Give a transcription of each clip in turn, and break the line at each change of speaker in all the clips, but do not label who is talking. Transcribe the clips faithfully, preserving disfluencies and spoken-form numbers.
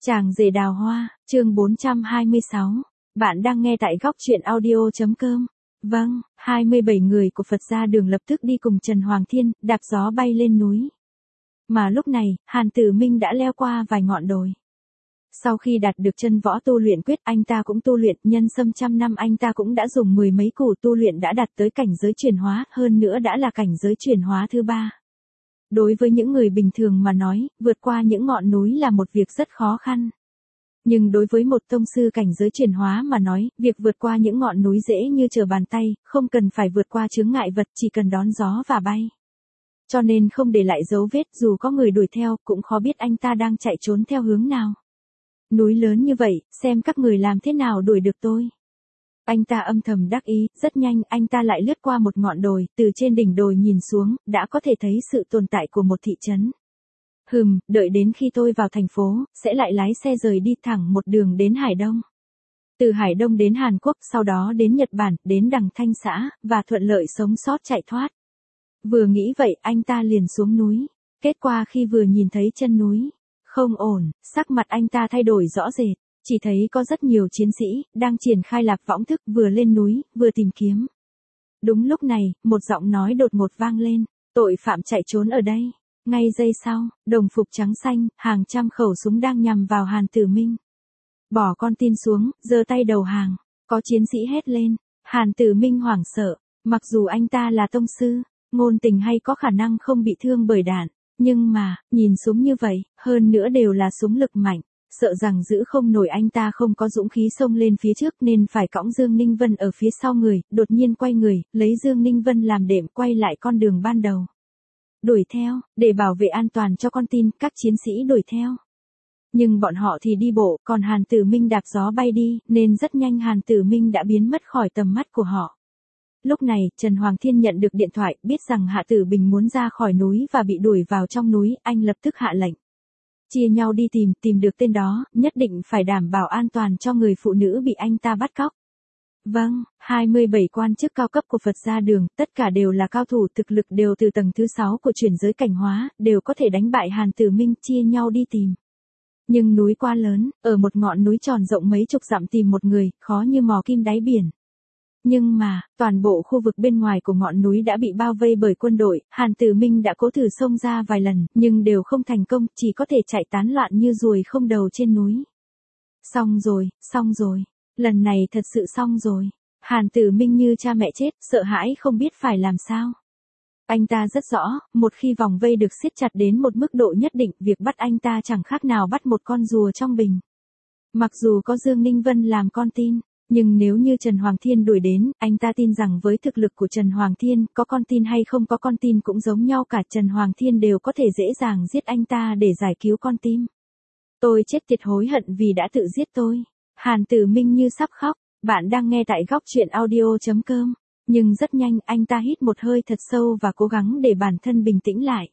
Chàng rể đào hoa, chương bốn trăm hai mươi sáu. Bạn đang nghe tại góc truyện audio chấm com. Vâng, hai mươi bảy người của Phật gia đường lập tức đi cùng Trần Hoàng Thiên, đạp gió bay lên núi. Mà lúc này, Hàn Tử Minh đã leo qua vài ngọn đồi. Sau khi đạt được chân võ tu luyện quyết, anh ta cũng tu luyện, nhân sâm trăm năm anh ta cũng đã dùng mười mấy củ tu luyện đã đạt tới cảnh giới chuyển hóa, hơn nữa đã là cảnh giới chuyển hóa thứ ba. Đối với những người bình thường mà nói, vượt qua những ngọn núi là một việc rất khó khăn. Nhưng đối với một tông sư cảnh giới chuyển hóa mà nói, việc vượt qua những ngọn núi dễ như trở bàn tay, không cần phải vượt qua chướng ngại vật, chỉ cần đón gió và bay. Cho nên không để lại dấu vết, dù có người đuổi theo, cũng khó biết anh ta đang chạy trốn theo hướng nào. Núi lớn như vậy, xem các người làm thế nào đuổi được tôi. Anh ta âm thầm đắc ý, rất nhanh anh ta lại lướt qua một ngọn đồi, từ trên đỉnh đồi nhìn xuống, đã có thể thấy sự tồn tại của một thị trấn. Hừm, đợi đến khi tôi vào thành phố, sẽ lại lái xe rời đi thẳng một đường đến Hải Đông. Từ Hải Đông đến Hàn Quốc, sau đó đến Nhật Bản, đến Đằng Thanh xã, và thuận lợi sống sót chạy thoát. Vừa nghĩ vậy, anh ta liền xuống núi. Kết quả khi vừa nhìn thấy chân núi, không ổn, sắc mặt anh ta thay đổi rõ rệt. Chỉ thấy có rất nhiều chiến sĩ, đang triển khai lạc võng thức vừa lên núi, vừa tìm kiếm. Đúng lúc này, một giọng nói đột ngột vang lên, tội phạm chạy trốn ở đây. Ngay giây sau, đồng phục trắng xanh, hàng trăm khẩu súng đang nhằm vào Hàn Tử Minh. Bỏ con tin xuống, giơ tay đầu hàng, có chiến sĩ hét lên. Hàn Tử Minh hoảng sợ, mặc dù anh ta là tông sư, ngôn tình hay có khả năng không bị thương bởi đạn, nhưng mà, nhìn súng như vậy, hơn nữa đều là súng lực mạnh. Sợ rằng giữ không nổi, anh ta không có dũng khí xông lên phía trước nên phải cõng Dương Ninh Vân ở phía sau người, đột nhiên quay người, lấy Dương Ninh Vân làm đệm quay lại con đường ban đầu. Đuổi theo, để bảo vệ an toàn cho con tin, các chiến sĩ đuổi theo. Nhưng bọn họ thì đi bộ, còn Hàn Tử Minh đạp gió bay đi, nên rất nhanh Hàn Tử Minh đã biến mất khỏi tầm mắt của họ. Lúc này, Trần Hoàng Thiên nhận được điện thoại, biết rằng Hạ Tử Bình muốn ra khỏi núi và bị đuổi vào trong núi, anh lập tức hạ lệnh. Chia nhau đi tìm, tìm được tên đó, nhất định phải đảm bảo an toàn cho người phụ nữ bị anh ta bắt cóc. Vâng, hai mươi bảy quan chức cao cấp của Phật gia đường, tất cả đều là cao thủ, thực lực đều từ tầng thứ sáu của chuyển giới cảnh hóa, đều có thể đánh bại Hàn Tử Minh, chia nhau đi tìm. Nhưng núi quá lớn, ở một ngọn núi tròn rộng mấy chục dặm tìm một người, khó như mò kim đáy biển. Nhưng mà, toàn bộ khu vực bên ngoài của ngọn núi đã bị bao vây bởi quân đội, Hàn Tử Minh đã cố thử xông ra vài lần, nhưng đều không thành công, chỉ có thể chạy tán loạn như ruồi không đầu trên núi. Xong rồi, xong rồi, lần này thật sự xong rồi. Hàn Tử Minh như cha mẹ chết, sợ hãi không biết phải làm sao. Anh ta rất rõ, một khi vòng vây được siết chặt đến một mức độ nhất định, việc bắt anh ta chẳng khác nào bắt một con rùa trong bình. Mặc dù có Dương Ninh Vân làm con tin, nhưng nếu như Trần Hoàng Thiên đuổi đến, anh ta tin rằng với thực lực của Trần Hoàng Thiên, có con tin hay không có con tin cũng giống nhau cả, Trần Hoàng Thiên đều có thể dễ dàng giết anh ta để giải cứu con tin. Tôi chết tiệt, hối hận vì đã tự giết tôi. Hàn Tử Minh như sắp khóc. Bạn đang nghe tại góc truyện audio chấm com. Nhưng rất nhanh anh ta hít một hơi thật sâu và cố gắng để bản thân bình tĩnh lại.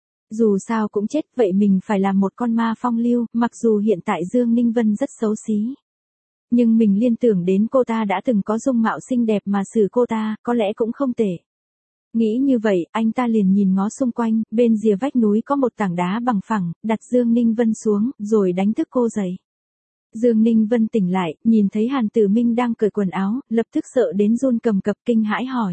Dù sao cũng chết, vậy mình phải làm một con ma phong lưu, mặc dù hiện tại Dương Ninh Vân rất xấu xí. Nhưng mình liên tưởng đến cô ta đã từng có dung mạo xinh đẹp mà xử cô ta, có lẽ cũng không tệ. Nghĩ như vậy, anh ta liền nhìn ngó xung quanh, bên rìa vách núi có một tảng đá bằng phẳng, đặt Dương Ninh Vân xuống, rồi đánh thức cô dậy. Dương Ninh Vân tỉnh lại, nhìn thấy Hàn Tử Minh đang cởi quần áo, lập tức sợ đến run cầm cập, kinh hãi hỏi.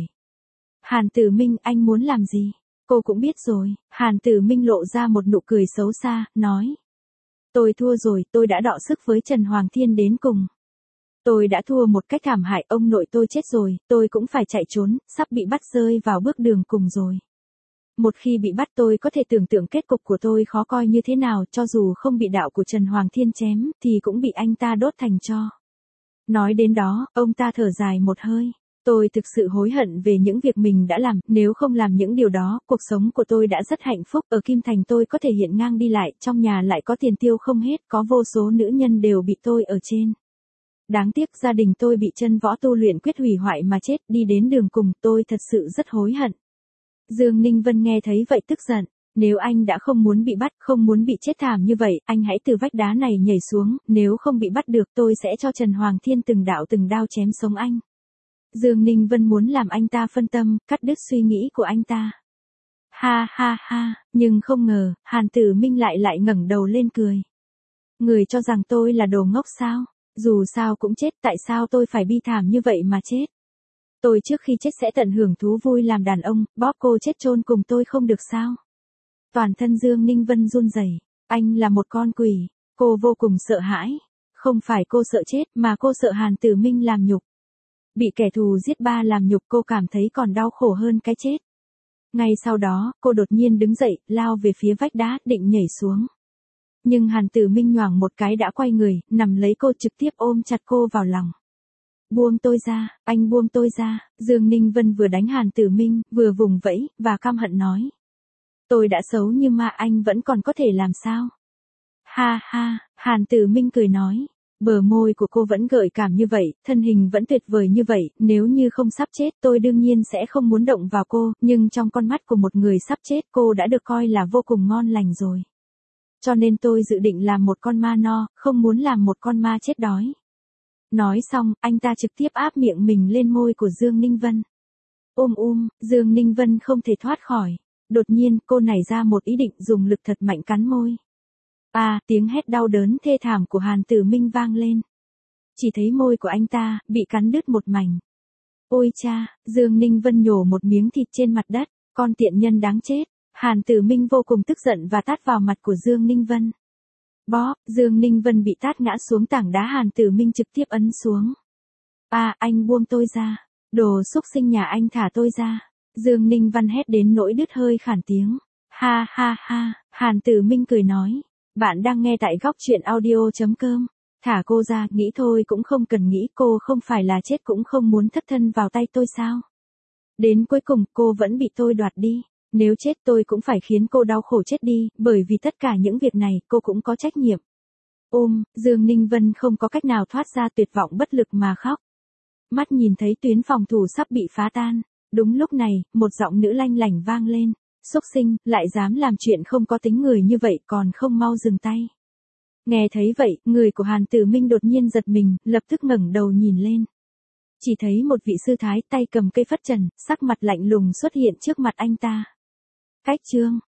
Hàn Tử Minh, anh muốn làm gì? Cô cũng biết rồi. Hàn Tử Minh lộ ra một nụ cười xấu xa, nói. Tôi thua rồi, tôi đã đọ sức với Trần Hoàng Thiên đến cùng. Tôi đã thua một cách thảm hại, ông nội tôi chết rồi, tôi cũng phải chạy trốn, sắp bị bắt rơi vào bước đường cùng rồi. Một khi bị bắt tôi có thể tưởng tượng kết cục của tôi khó coi như thế nào, cho dù không bị đạo của Trần Hoàng Thiên chém, thì cũng bị anh ta đốt thành tro. Nói đến đó, ông ta thở dài một hơi. Tôi thực sự hối hận về những việc mình đã làm, nếu không làm những điều đó, cuộc sống của tôi đã rất hạnh phúc, ở Kim Thành tôi có thể hiện ngang đi lại, trong nhà lại có tiền tiêu không hết, có vô số nữ nhân đều bị tôi ở trên. Đáng tiếc gia đình tôi bị chân võ tu luyện quyết hủy hoại mà chết, đi đến đường cùng, tôi thật sự rất hối hận. Dương Ninh Vân nghe thấy vậy tức giận, nếu anh đã không muốn bị bắt, không muốn bị chết thảm như vậy, anh hãy từ vách đá này nhảy xuống, nếu không bị bắt được tôi sẽ cho Trần Hoàng Thiên từng đạo từng đao chém sống anh. Dương Ninh Vân muốn làm anh ta phân tâm, cắt đứt suy nghĩ của anh ta. Ha ha ha, nhưng không ngờ, Hàn Tử Minh lại lại ngẩng đầu lên cười. Người cho rằng tôi là đồ ngốc sao? Dù sao cũng chết, tại sao tôi phải bi thảm như vậy mà chết? Tôi trước khi chết sẽ tận hưởng thú vui làm đàn ông, bóp cô chết chôn cùng tôi không được sao? Toàn thân Dương Ninh Vân run rẩy. Anh là một con quỷ. Cô vô cùng sợ hãi. Không phải cô sợ chết, mà cô sợ Hàn Tử Minh làm nhục. Bị kẻ thù giết ba làm nhục, cô cảm thấy còn đau khổ hơn cái chết. Ngay sau đó, cô đột nhiên đứng dậy, lao về phía vách đá, định nhảy xuống. Nhưng Hàn Tử Minh nhoảng một cái đã quay người, nằm lấy cô trực tiếp ôm chặt cô vào lòng. Buông tôi ra, anh buông tôi ra. Dương Ninh Vân vừa đánh Hàn Tử Minh, vừa vùng vẫy, và căm hận nói. Tôi đã xấu nhưng mà anh vẫn còn có thể làm sao? Ha ha, Hàn Tử Minh cười nói. Bờ môi của cô vẫn gợi cảm như vậy, thân hình vẫn tuyệt vời như vậy, nếu như không sắp chết tôi đương nhiên sẽ không muốn động vào cô, nhưng trong con mắt của một người sắp chết cô đã được coi là vô cùng ngon lành rồi. Cho nên tôi dự định làm một con ma no, không muốn làm một con ma chết đói. Nói xong, anh ta trực tiếp áp miệng mình lên môi của Dương Ninh Vân. Ôm um, Dương Ninh Vân không thể thoát khỏi. Đột nhiên, cô nảy ra một ý định dùng lực thật mạnh cắn môi. À, tiếng hét đau đớn thê thảm của Hàn Tử Minh vang lên. Chỉ thấy môi của anh ta, bị cắn đứt một mảnh. Ôi cha, Dương Ninh Vân nhổ một miếng thịt trên mặt đất, con tiện nhân đáng chết. Hàn Tử Minh vô cùng tức giận và tát vào mặt của Dương Ninh Vân. Bóp, Dương Ninh Vân bị tát ngã xuống tảng đá, Hàn Tử Minh trực tiếp ấn xuống. À, anh buông tôi ra. Đồ xúc sinh nhà anh thả tôi ra. Dương Ninh Vân hét đến nỗi đứt hơi khản tiếng. Ha ha ha, Hàn Tử Minh cười nói. Bạn đang nghe tại góc truyện audio chấm com. Thả cô ra, nghĩ thôi cũng không cần nghĩ, cô không phải là chết cũng không muốn thất thân vào tay tôi sao? Đến cuối cùng cô vẫn bị tôi đoạt đi. Nếu chết tôi cũng phải khiến cô đau khổ chết đi, bởi vì tất cả những việc này cô cũng có trách nhiệm. Ôm, Dương Ninh Vân không có cách nào thoát ra, tuyệt vọng bất lực mà khóc. Mắt nhìn thấy tuyến phòng thủ sắp bị phá tan. Đúng lúc này, một giọng nữ lanh lảnh vang lên. Xúc sinh, lại dám làm chuyện không có tính người như vậy còn không mau dừng tay. Nghe thấy vậy, người của Hàn Tử Minh đột nhiên giật mình, lập tức ngẩng đầu nhìn lên. Chỉ thấy một vị sư thái tay cầm cây phất trần, sắc mặt lạnh lùng xuất hiện trước mặt anh ta. Cách chương